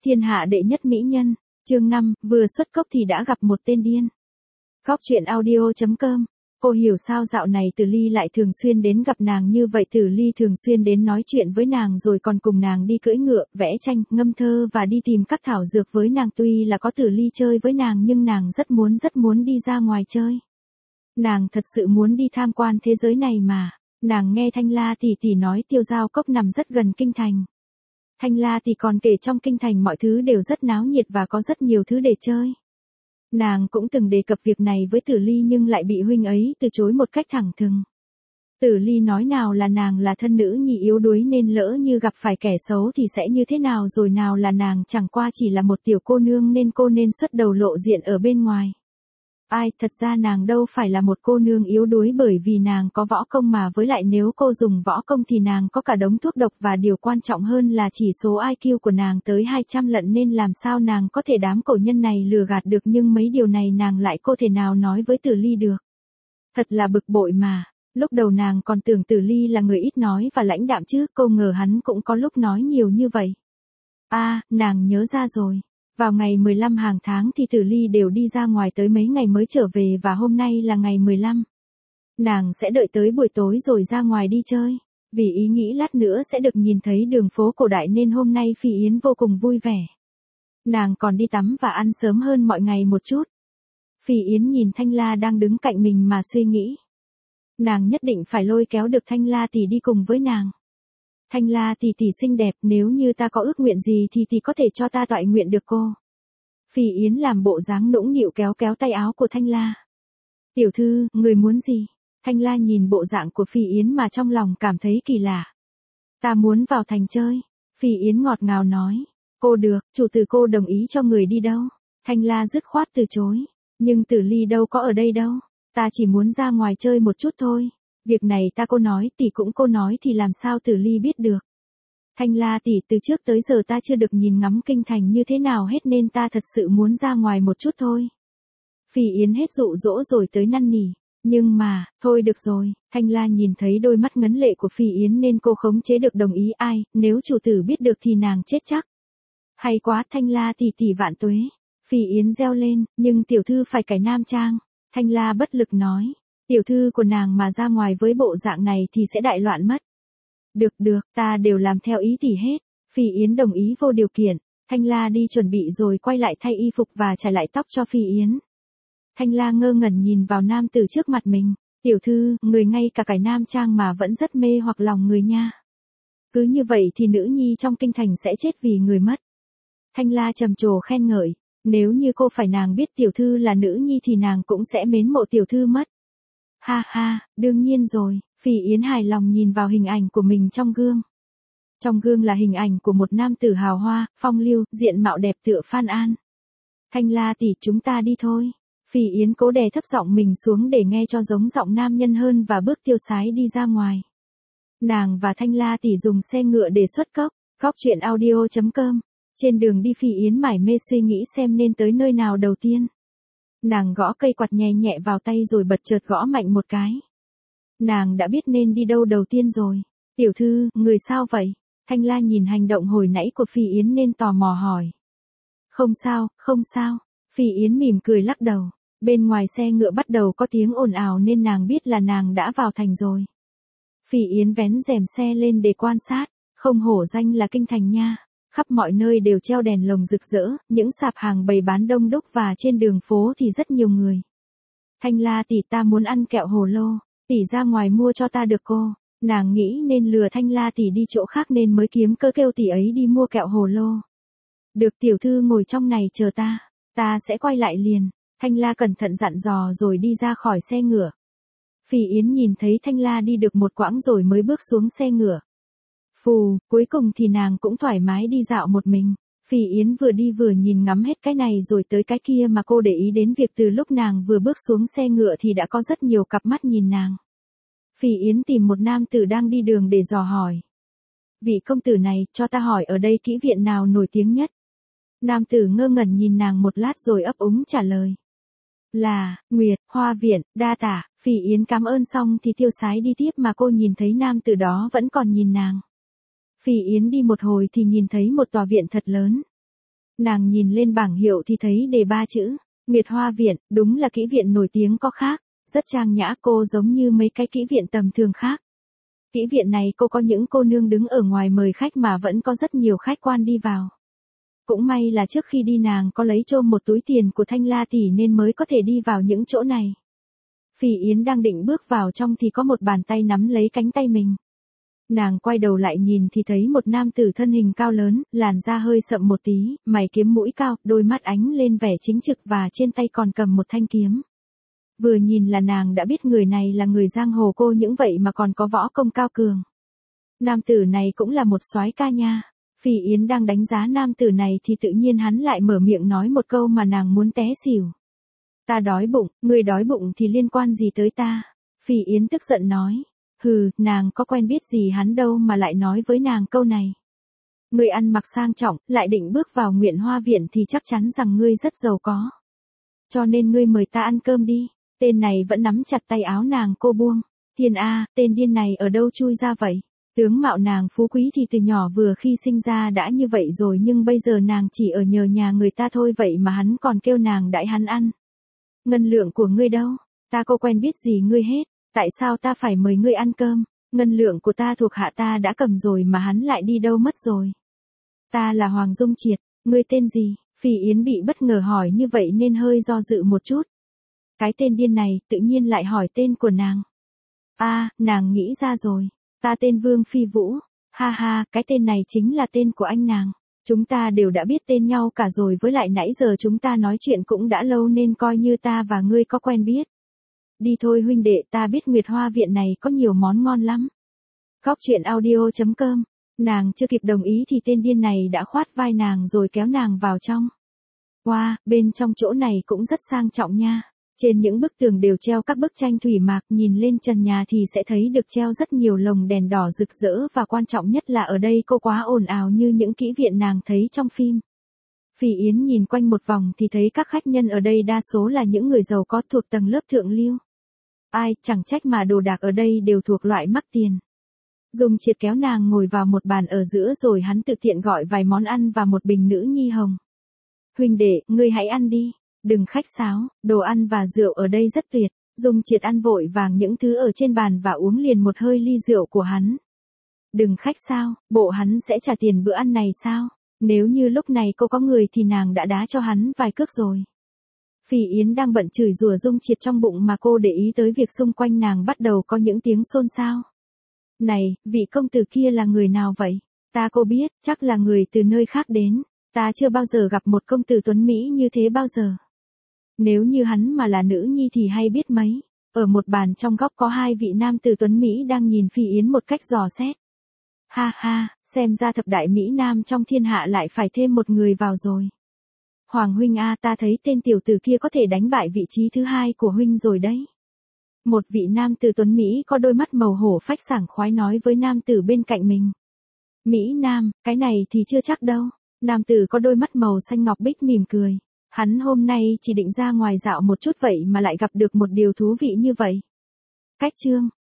Thiên hạ đệ nhất mỹ nhân, chương 5, vừa xuất cốc thì đã gặp một tên điên. Góc truyện audio.com. Cô hiểu sao dạo này Tử Ly lại thường xuyên đến gặp nàng như vậy. Tử Ly thường xuyên đến nói chuyện với nàng rồi còn cùng nàng đi cưỡi ngựa, vẽ tranh, ngâm thơ và đi tìm các thảo dược với nàng. Tuy là có Tử Ly chơi với nàng nhưng nàng rất muốn đi ra ngoài chơi. Nàng thật sự muốn đi tham quan thế giới này mà. Nàng nghe Thanh La tỷ tỷ nói Tiêu Giao Cốc nằm rất gần kinh thành. Thanh La tỷ còn kể trong kinh thành mọi thứ đều rất náo nhiệt và có rất nhiều thứ để chơi. Nàng cũng từng đề cập việc này với Tử Ly nhưng lại bị huynh ấy từ chối một cách thẳng thừng. Tử Ly nói nào là nàng là thân nữ nhi yếu đuối nên lỡ như gặp phải kẻ xấu thì sẽ như thế nào, rồi nào là nàng chẳng qua chỉ là một tiểu cô nương nên cô nên xuất đầu lộ diện ở bên ngoài. Ai, thật ra nàng đâu phải là một cô nương yếu đuối bởi vì nàng có võ công mà, với lại nếu cô dùng võ công thì nàng có cả đống thuốc độc và điều quan trọng hơn là chỉ số IQ của nàng tới 200 lận nên làm sao nàng có thể đám cổ nhân này lừa gạt được, nhưng mấy điều này nàng lại có thể nào nói với Tử Ly được. Thật là bực bội mà, lúc đầu nàng còn tưởng Tử Ly là người ít nói và lãnh đạm chứ, cô ngờ hắn cũng có lúc nói nhiều như vậy. Nàng nhớ ra rồi. Vào ngày 15 hàng tháng thì Tử Ly đều đi ra ngoài tới mấy ngày mới trở về và hôm nay là ngày 15. Nàng sẽ đợi tới buổi tối rồi ra ngoài đi chơi. Vì ý nghĩ lát nữa sẽ được nhìn thấy đường phố cổ đại nên hôm nay Phi Yến vô cùng vui vẻ. Nàng còn đi tắm và ăn sớm hơn mọi ngày một chút. Phi Yến nhìn Thanh La đang đứng cạnh mình mà suy nghĩ. Nàng nhất định phải lôi kéo được Thanh La tỷ đi cùng với nàng. Thanh La tỷ tỷ xinh đẹp, nếu như ta có ước nguyện gì thì tỷ có thể cho ta toại nguyện được cô. Phi Yến làm bộ dáng nũng nịu kéo tay áo của Thanh La. Tiểu thư, người muốn gì? Thanh La nhìn bộ dạng của Phi Yến mà trong lòng cảm thấy kỳ lạ. Ta muốn vào thành chơi. Phi Yến ngọt ngào nói. Cô được, chủ tử cô đồng ý cho người đi đâu? Thanh La dứt khoát từ chối. Nhưng Tử Ly đâu có ở đây đâu. Ta chỉ muốn ra ngoài chơi một chút thôi. Việc này ta cô nói, tỷ cũng cô nói thì làm sao Tử Ly biết được. Thanh La tỷ, từ trước tới giờ ta chưa được nhìn ngắm kinh thành như thế nào hết nên ta thật sự muốn ra ngoài một chút thôi. Phi Yến hết dụ dỗ rồi tới năn nỉ. Nhưng mà, thôi được rồi, Thanh La nhìn thấy đôi mắt ngấn lệ của Phi Yến nên cô khống chế được đồng ý. Ai, nếu chủ tử biết được thì nàng chết chắc. Hay quá, Thanh La tỷ tỷ vạn tuế. Phi Yến reo lên, nhưng tiểu thư phải cải nam trang. Thanh La bất lực nói. Tiểu thư của nàng mà ra ngoài với bộ dạng này thì sẽ đại loạn mất. Được, ta đều làm theo ý tỷ hết. Phi Yến đồng ý vô điều kiện. Thanh La đi chuẩn bị rồi quay lại thay y phục và trải lại tóc cho Phi Yến. Thanh La ngơ ngẩn nhìn vào nam tử trước mặt mình. Tiểu thư, người ngay cả cải nam trang mà vẫn rất mê hoặc lòng người nha. Cứ như vậy thì nữ nhi trong kinh thành sẽ chết vì người mất. Thanh La trầm trồ khen ngợi. Nếu như cô phải nàng biết tiểu thư là nữ nhi thì nàng cũng sẽ mến mộ tiểu thư mất. Ha, đương nhiên rồi. Phi Yến hài lòng nhìn vào hình ảnh của mình trong gương. Trong gương là hình ảnh của một nam tử hào hoa, phong lưu, diện mạo đẹp tựa Phan An. Thanh La tỷ, chúng ta đi thôi. Phi Yến cố đè thấp giọng mình xuống để nghe cho giống giọng nam nhân hơn và bước tiêu sái đi ra ngoài. Nàng và Thanh La tỷ dùng xe ngựa để xuất cốc. Góc truyện audio.com. Trên đường đi Phi Yến mải mê suy nghĩ xem nên tới nơi nào đầu tiên. Nàng gõ cây quạt nhẹ nhẹ vào tay rồi bật chợt gõ mạnh một cái. Nàng đã biết nên đi đâu đầu tiên rồi. Tiểu thư, người sao vậy? Thanh La nhìn hành động hồi nãy của Phi Yến nên tò mò hỏi. Không sao. Phi Yến mỉm cười lắc đầu. Bên ngoài xe ngựa bắt đầu có tiếng ồn ào nên nàng biết là nàng đã vào thành rồi. Phi Yến vén rèm xe lên để quan sát. Không hổ danh là kinh thành nha. Khắp mọi nơi đều treo đèn lồng rực rỡ, những sạp hàng bày bán đông đúc và trên đường phố thì rất nhiều người. Thanh La tỷ, ta muốn ăn kẹo hồ lô, tỷ ra ngoài mua cho ta được cô. Nàng nghĩ nên lừa Thanh La tỷ đi chỗ khác nên mới kiếm cơ kêu tỷ ấy đi mua kẹo hồ lô. Được, tiểu thư ngồi trong này chờ ta sẽ quay lại liền. Thanh La cẩn thận dặn dò rồi đi ra khỏi xe ngựa. Phi Yến nhìn thấy Thanh La đi được một quãng rồi mới bước xuống xe ngựa. Cuối cùng thì nàng cũng thoải mái đi dạo một mình. Phi Yến vừa đi vừa nhìn ngắm hết cái này rồi tới cái kia mà cô để ý đến việc từ lúc nàng vừa bước xuống xe ngựa thì đã có rất nhiều cặp mắt nhìn nàng. Phi Yến tìm một nam tử đang đi đường để dò hỏi. Vị công tử này, cho ta hỏi ở đây kỹ viện nào nổi tiếng nhất? Nam tử ngơ ngẩn nhìn nàng một lát rồi ấp úng trả lời. Là, Nguyệt, Hoa viện, đa tả. Phi Yến cảm ơn xong thì tiêu sái đi tiếp mà cô nhìn thấy nam tử đó vẫn còn nhìn nàng. Phi Yến đi một hồi thì nhìn thấy một tòa viện thật lớn. Nàng nhìn lên bảng hiệu thì thấy đề 3 chữ, Nguyệt Hoa Viện, đúng là kỹ viện nổi tiếng có khác, rất trang nhã, cô giống như mấy cái kỹ viện tầm thường khác. Kỹ viện này cô có những cô nương đứng ở ngoài mời khách mà vẫn có rất nhiều khách quan đi vào. Cũng may là trước khi đi nàng có lấy trộm một túi tiền của Thanh La tỷ nên mới có thể đi vào những chỗ này. Phỉ Yến đang định bước vào trong thì có một bàn tay nắm lấy cánh tay mình. Nàng quay đầu lại nhìn thì thấy một nam tử thân hình cao lớn, làn da hơi sậm một tí, mày kiếm mũi cao, đôi mắt ánh lên vẻ chính trực và trên tay còn cầm một thanh kiếm. Vừa nhìn là nàng đã biết người này là người giang hồ, cô những vậy mà còn có võ công cao cường. Nam tử này cũng là một soái ca nha. Phỉ Yến đang đánh giá nam tử này thì tự nhiên hắn lại mở miệng nói một câu mà nàng muốn té xỉu. Ta đói bụng, người đói bụng thì liên quan gì tới ta? Phỉ Yến tức giận nói. Hừ, nàng có quen biết gì hắn đâu mà lại nói với nàng câu này. Ngươi ăn mặc sang trọng, lại định bước vào Nguyện Hoa Viện thì chắc chắn rằng ngươi rất giàu có. Cho nên ngươi mời ta ăn cơm đi. Tên này vẫn nắm chặt tay áo nàng, cô buông. Thiên A, tên điên này ở đâu chui ra vậy? Tướng mạo nàng phú quý thì từ nhỏ vừa khi sinh ra đã như vậy rồi, nhưng bây giờ nàng chỉ ở nhờ nhà người ta thôi, vậy mà hắn còn kêu nàng đãi hắn ăn. Ngân lượng của ngươi đâu? Ta có quen biết gì ngươi hết. Tại sao ta phải mời ngươi ăn cơm? Ngân lượng của ta thuộc hạ ta đã cầm rồi mà hắn lại đi đâu mất rồi? Ta là Hoàng Dung Triệt, ngươi tên gì? Phỉ Yến bị bất ngờ hỏi như vậy nên hơi do dự một chút. Cái tên điên này tự nhiên lại hỏi tên của nàng. Nàng nghĩ ra rồi. Ta tên Vương Phi Vũ. Ha ha, cái tên này chính là tên của anh nàng. Chúng ta đều đã biết tên nhau cả rồi, với lại nãy giờ chúng ta nói chuyện cũng đã lâu nên coi như ta và ngươi có quen biết. Đi thôi huynh đệ, ta biết Nguyệt Hoa Viện này có nhiều món ngon lắm. Góc truyện audio.com. Nàng chưa kịp đồng ý thì tên điên này đã khoát vai nàng rồi kéo nàng vào trong. Wow, bên trong chỗ này cũng rất sang trọng nha. Trên những bức tường đều treo các bức tranh thủy mạc, nhìn lên trần nhà thì sẽ thấy được treo rất nhiều lồng đèn đỏ rực rỡ, và quan trọng nhất là ở đây cô quá ồn ào như những kỹ viện nàng thấy trong phim. Phỉ Yến nhìn quanh một vòng thì thấy các khách nhân ở đây đa số là những người giàu có thuộc tầng lớp thượng lưu. Chẳng trách mà đồ đạc ở đây đều thuộc loại mắc tiền. Dung Triệt kéo nàng ngồi vào một bàn ở giữa rồi hắn tự tiện gọi vài món ăn và một bình nữ nhi hồng. Huynh đệ, ngươi hãy ăn đi. Đừng khách sáo, đồ ăn và rượu ở đây rất tuyệt. Dung Triệt ăn vội vàng những thứ ở trên bàn và uống liền một hơi ly rượu của hắn. Đừng khách sao, bộ hắn sẽ trả tiền bữa ăn này sao? Nếu như lúc này cô có người thì nàng đã đá cho hắn vài cước rồi. Phỉ Yến đang bận chửi rủa Dung Triệt trong bụng mà cô để ý tới việc xung quanh nàng bắt đầu có những tiếng xôn xao. Này, vị công tử kia là người nào vậy? Ta cô biết, chắc là người từ nơi khác đến. Ta chưa bao giờ gặp một công tử tuấn Mỹ như thế bao giờ. Nếu như hắn mà là nữ nhi thì hay biết mấy. Ở một bàn trong góc có hai vị nam tử tuấn Mỹ đang nhìn Phỉ Yến một cách dò xét. Ha ha, xem ra thập đại Mỹ Nam trong thiên hạ lại phải thêm một người vào rồi. Hoàng huynh ta thấy tên tiểu tử kia có thể đánh bại vị trí thứ hai của huynh rồi đấy. Một vị nam tử tuấn Mỹ có đôi mắt màu hổ phách sảng khoái nói với nam tử bên cạnh mình. Mỹ Nam, cái này thì chưa chắc đâu. Nam tử có đôi mắt màu xanh ngọc bích mỉm cười. Hắn hôm nay chỉ định ra ngoài dạo một chút vậy mà lại gặp được một điều thú vị như vậy. Cách chương.